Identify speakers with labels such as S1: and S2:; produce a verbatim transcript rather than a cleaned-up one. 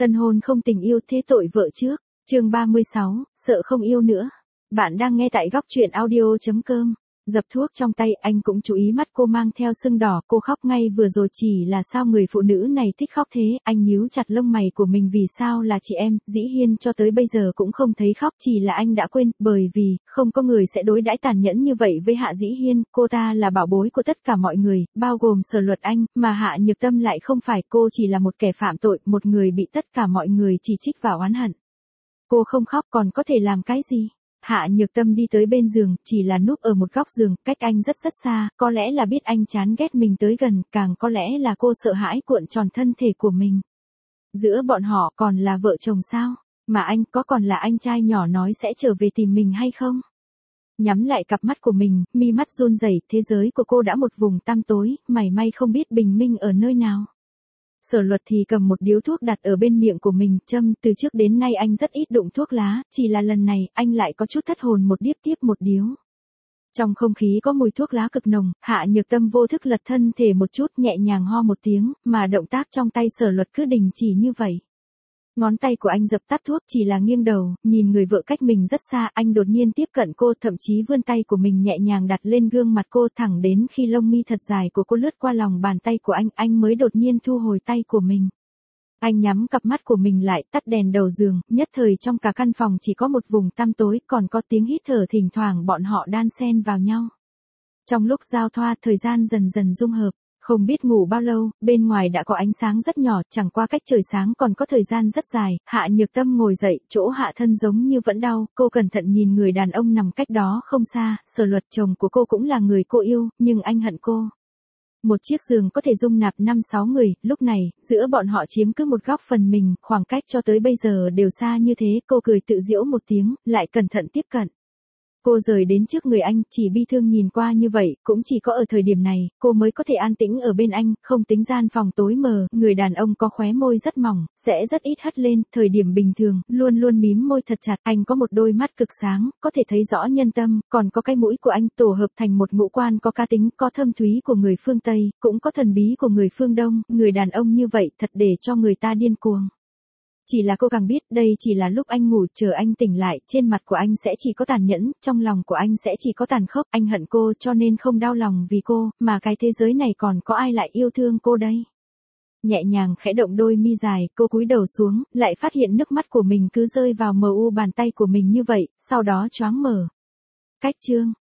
S1: Tân hôn không tình yêu thế tội vợ trước. Chương ba mươi sáu, sợ không yêu nữa. Bạn đang nghe tại góc truyện audio chấm com. Dập thuốc trong tay, anh cũng chú ý mắt cô mang theo sưng đỏ, cô khóc ngay vừa rồi, chỉ là sao người phụ nữ này thích khóc thế, anh nhíu chặt lông mày của mình, vì sao là chị em, Dĩ Hiên cho tới bây giờ cũng không thấy khóc, chỉ là anh đã quên, bởi vì, không có người sẽ đối đãi tàn nhẫn như vậy với Hạ Dĩ Hiên, cô ta là bảo bối của tất cả mọi người, bao gồm Sở Luật Anh, mà Hạ Nhược Tâm lại không phải, cô chỉ là một kẻ phạm tội, một người bị tất cả mọi người chỉ trích và oán hận. Cô không khóc còn có thể làm cái gì? Hạ Nhược Tâm đi tới bên giường, chỉ là núp ở một góc giường, cách anh rất rất xa, có lẽ là biết anh chán ghét mình tới gần, càng có lẽ là cô sợ hãi cuộn tròn thân thể của mình. Giữa bọn họ còn là vợ chồng sao? Mà anh có còn là anh trai nhỏ nói sẽ trở về tìm mình hay không? Nhắm lại cặp mắt của mình, mi mắt run rẩy, thế giới của cô đã một vùng tăm tối, mảy may không biết bình minh ở nơi nào. Sở Luật thì cầm một điếu thuốc đặt ở bên miệng của mình, châm, từ trước đến nay anh rất ít đụng thuốc lá, chỉ là lần này, anh lại có chút thất hồn, một điếp tiếp một điếu. Trong không khí có mùi thuốc lá cực nồng, Hạ Nhược Tâm vô thức lật thân thể một chút, nhẹ nhàng ho một tiếng, mà động tác trong tay Sở Luật cứ đình chỉ như vậy. Ngón tay của anh dập tắt thuốc, chỉ là nghiêng đầu, nhìn người vợ cách mình rất xa, anh đột nhiên tiếp cận cô, thậm chí vươn tay của mình nhẹ nhàng đặt lên gương mặt cô, thẳng đến khi lông mi thật dài của cô lướt qua lòng bàn tay của anh, anh mới đột nhiên thu hồi tay của mình. Anh nhắm cặp mắt của mình lại, tắt đèn đầu giường, nhất thời trong cả căn phòng chỉ có một vùng tăm tối, còn có tiếng hít thở thỉnh thoảng bọn họ đan xen vào nhau. Trong lúc giao thoa, thời gian dần dần dung hợp. Không biết ngủ bao lâu, bên ngoài đã có ánh sáng rất nhỏ, chẳng qua cách trời sáng còn có thời gian rất dài, Hạ Nhược Tâm ngồi dậy, chỗ hạ thân giống như vẫn đau, cô cẩn thận nhìn người đàn ông nằm cách đó không xa, Sở Luật chồng của cô cũng là người cô yêu, nhưng anh hận cô. Một chiếc giường có thể dung nạp năm sáu người, lúc này, giữa bọn họ chiếm cứ một góc phần mình, khoảng cách cho tới bây giờ đều xa như thế, cô cười tự giễu một tiếng, lại cẩn thận tiếp cận. Cô rời đến trước người anh, chỉ bi thương nhìn qua như vậy, cũng chỉ có ở thời điểm này, cô mới có thể an tĩnh ở bên anh, không tính gian phòng tối mờ, người đàn ông có khóe môi rất mỏng, sẽ rất ít hất lên, thời điểm bình thường, luôn luôn mím môi thật chặt, anh có một đôi mắt cực sáng, có thể thấy rõ nhân tâm, còn có cái mũi của anh tổ hợp thành một ngũ quan có cá tính, có thâm thúy của người phương Tây, cũng có thần bí của người phương Đông, người đàn ông như vậy thật để cho người ta điên cuồng. Chỉ là cô càng biết đây chỉ là lúc anh ngủ, chờ anh tỉnh lại, trên mặt của anh sẽ chỉ có tàn nhẫn, trong lòng của anh sẽ chỉ có tàn khốc, anh hận cô cho nên không đau lòng vì cô, mà cái thế giới này còn có ai lại yêu thương cô đây. Nhẹ nhàng khẽ động đôi mi dài, cô cúi đầu xuống, lại phát hiện nước mắt của mình cứ rơi vào mờ u bàn tay của mình như vậy, sau đó choáng mở. Cách chương.